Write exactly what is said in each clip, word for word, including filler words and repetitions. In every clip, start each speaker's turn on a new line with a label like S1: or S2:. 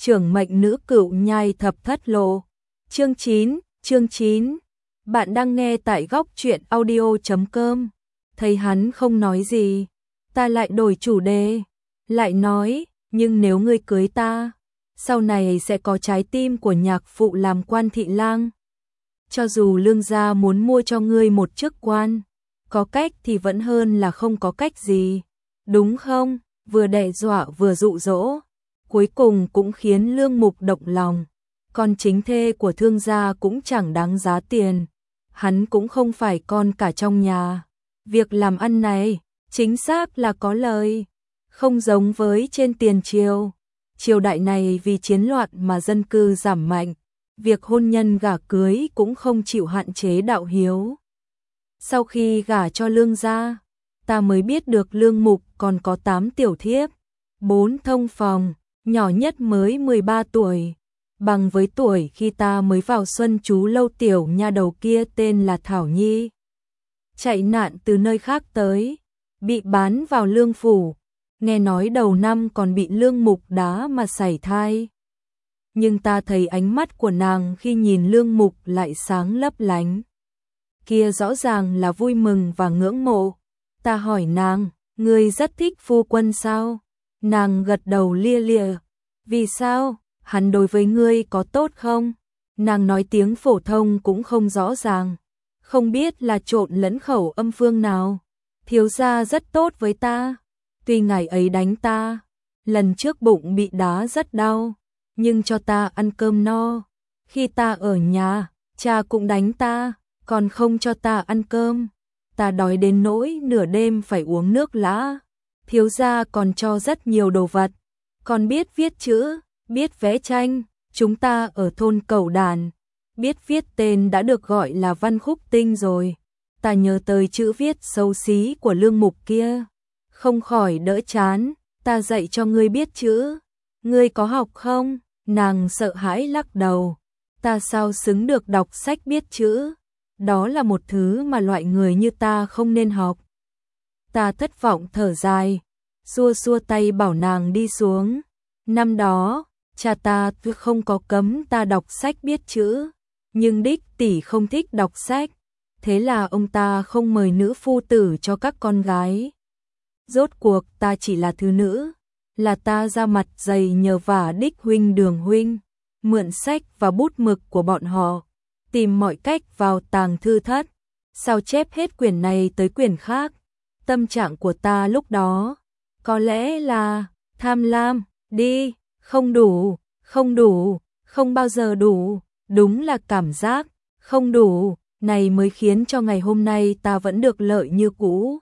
S1: trưởng mệnh nữ cựu nhai thập thất lộ. Chương chín, chương chín. Bạn đang nghe tại góc truyện audio chấm com. Thấy hắn không nói gì, ta lại đổi chủ đề, lại nói, nhưng nếu ngươi cưới ta, sau này sẽ có trái tim của nhạc phụ làm quan thị lang. Cho dù lương gia muốn mua cho ngươi một chức quan, có cách thì vẫn hơn là không có cách gì, đúng không? Vừa đe dọa vừa dụ dỗ, cuối cùng cũng khiến Lương Mục động lòng. Con chính thê của thương gia cũng chẳng đáng giá tiền, hắn cũng không phải con cả trong nhà. Việc làm ăn này, chính xác là có lời, không giống với trên tiền triều. Triều đại này vì chiến loạn mà dân cư giảm mạnh, việc hôn nhân gả cưới cũng không chịu hạn chế đạo hiếu. Sau khi gả cho Lương gia, ta mới biết được Lương Mục còn có tám tiểu thiếp, bốn thông phòng, nhỏ nhất mới mười ba tuổi, bằng với tuổi khi ta mới vào Xuân Chú lâu tiểu nha đầu kia tên là Thảo Nhi. Chạy nạn từ nơi khác tới, bị bán vào Lương phủ, nghe nói đầu năm còn bị Lương Mục đá mà sảy thai. Nhưng ta thấy ánh mắt của nàng khi nhìn Lương Mục lại sáng lấp lánh. Kia rõ ràng là vui mừng và ngưỡng mộ. Ta hỏi nàng, ngươi rất thích phu quân sao? Nàng gật đầu lia lịa. Vì sao? Hắn đối với ngươi có tốt không? Nàng nói tiếng phổ thông cũng không rõ ràng, không biết là trộn lẫn khẩu âm phương nào. Thiếu gia rất tốt với ta, tuy ngày ấy đánh ta, lần trước bụng bị đá rất đau, nhưng cho ta ăn cơm no. Khi ta ở nhà, cha cũng đánh ta, còn không cho ta ăn cơm. Ta đói đến nỗi nửa đêm phải uống nước lã. Thiếu gia còn cho rất nhiều đồ vật, còn biết viết chữ, biết vẽ tranh. Chúng ta ở thôn Cầu Đàn, biết viết tên đã được gọi là văn khúc tinh rồi. Ta nhớ tới chữ viết xấu xí của Lương Mục kia, không khỏi đỡ chán. Ta dạy cho ngươi biết chữ, ngươi có học không? Nàng sợ hãi lắc đầu. Ta sao xứng được đọc sách biết chữ? Đó là một thứ mà loại người như ta không nên học. Ta thất vọng thở dài, xua xua tay bảo nàng đi xuống. Năm đó, cha ta không có cấm ta đọc sách biết chữ, nhưng đích tỷ không thích đọc sách, thế là ông ta không mời nữ phu tử cho các con gái. Rốt cuộc ta chỉ là thứ nữ, là ta ra mặt dày nhờ vả đích huynh Đường huynh, mượn sách và bút mực của bọn họ, tìm mọi cách vào tàng thư thất, sao chép hết quyển này tới quyển khác. Tâm trạng của ta lúc đó, có lẽ là tham lam, đi, không đủ, không đủ, không bao giờ đủ, đúng là cảm giác không đủ, này mới khiến cho ngày hôm nay ta vẫn được lợi như cũ.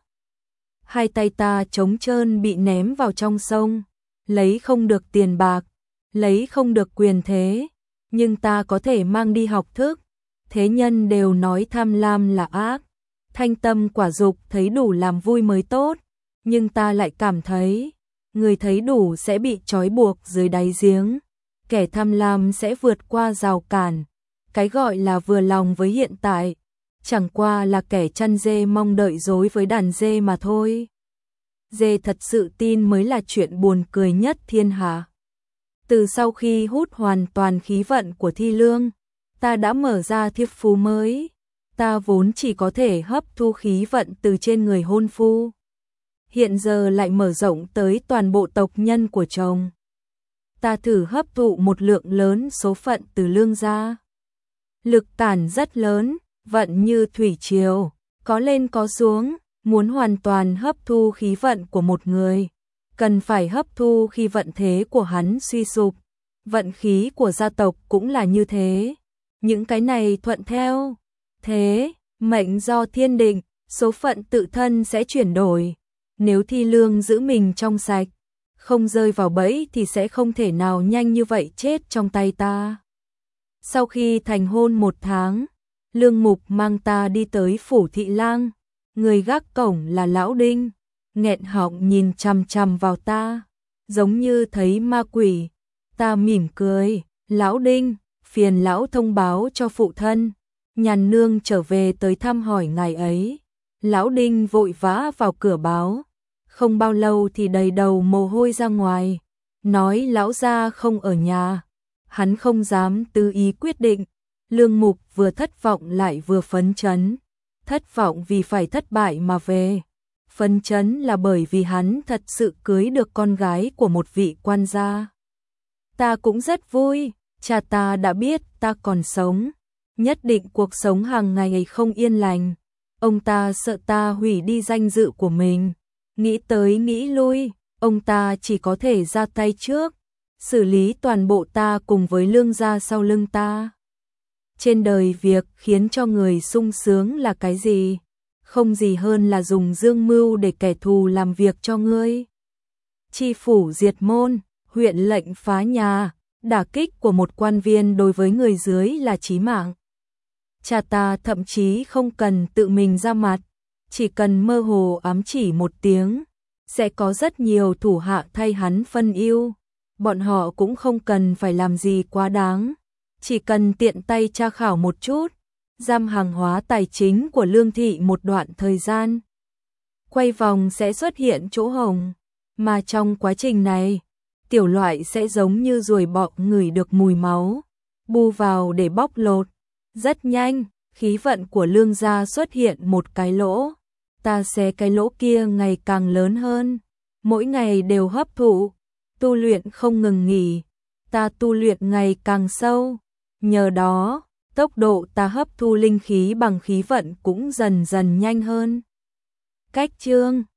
S1: Hai tay ta trống trơn bị ném vào trong sông, lấy không được tiền bạc, lấy không được quyền thế, nhưng ta có thể mang đi học thức. Thế nhân đều nói tham lam là ác, thanh tâm quả dục thấy đủ làm vui mới tốt, nhưng ta lại cảm thấy, người thấy đủ sẽ bị trói buộc dưới đáy giếng, kẻ tham lam sẽ vượt qua rào cản. Cái gọi là vừa lòng với hiện tại, chẳng qua là kẻ chăn dê mong đợi dối với đàn dê mà thôi. Dê thật sự tin mới là chuyện buồn cười nhất thiên hạ. Từ sau khi hút hoàn toàn khí vận của Thi Lương, ta đã mở ra thiếp phu mới. Ta vốn chỉ có thể hấp thu khí vận từ trên người hôn phu, hiện giờ lại mở rộng tới toàn bộ tộc nhân của chồng. Ta thử hấp thụ một lượng lớn số phận từ Lương gia. Lực cản rất lớn, vận như thủy triều, có lên có xuống. Muốn hoàn toàn hấp thu khí vận của một người, cần phải hấp thu khi vận thế của hắn suy sụp. Vận khí của gia tộc cũng là như thế. Những cái này thuận theo thế, mệnh do thiên định, số phận tự thân sẽ chuyển đổi. Nếu Thi Lương giữ mình trong sạch, không rơi vào bẫy thì sẽ không thể nào nhanh như vậy chết trong tay ta. Sau khi thành hôn một tháng, Lương Mục mang ta đi tới phủ thị lang. Người gác cổng là Lão Đinh, nghẹn họng nhìn chằm chằm vào ta, giống như thấy ma quỷ. Ta mỉm cười, Lão Đinh, phiền lão thông báo cho phụ thân, Nhàn nương trở về tới thăm hỏi ngày ấy. Lão Đinh vội vã vào cửa báo, không bao lâu thì đầy đầu mồ hôi ra ngoài. nói lão gia không ở nhà, hắn không dám tư ý quyết định. Lương Mục vừa thất vọng lại vừa phấn chấn, thất vọng vì phải thất bại mà về, phấn chấn là bởi vì hắn thật sự cưới được con gái của một vị quan gia. Ta cũng rất vui, cha ta đã biết ta còn sống, nhất định cuộc sống hàng ngày không yên lành. Ông ta sợ ta hủy đi danh dự của mình, nghĩ tới nghĩ lui, ông ta chỉ có thể ra tay trước, xử lý toàn bộ ta cùng với Lương gia sau lưng ta. Trên đời việc khiến cho người sung sướng là cái gì? Không gì hơn là dùng dương mưu để kẻ thù làm việc cho ngươi. Chi phủ diệt môn, huyện lệnh phá nhà, đả kích của một quan viên đối với người dưới là chí mạng. Cha ta thậm chí không cần tự mình ra mặt, chỉ cần mơ hồ ám chỉ một tiếng, sẽ có rất nhiều thủ hạ thay hắn phân ưu. Bọn họ cũng không cần phải làm gì quá đáng, chỉ cần tiện tay tra khảo một chút, giam hàng hóa tài chính của Lương thị một đoạn thời gian. Quay vòng sẽ xuất hiện chỗ hổng, mà trong quá trình này, tiểu loại sẽ giống như ruồi bọ ngửi được mùi máu, bu vào để bóc lột. Rất nhanh, khí vận của Lương gia xuất hiện một cái lỗ, ta xé cái lỗ kia ngày càng lớn hơn, mỗi ngày đều hấp thụ, tu luyện không ngừng nghỉ, ta tu luyện ngày càng sâu, nhờ đó, tốc độ ta hấp thu linh khí bằng khí vận cũng dần dần nhanh hơn. Cách chương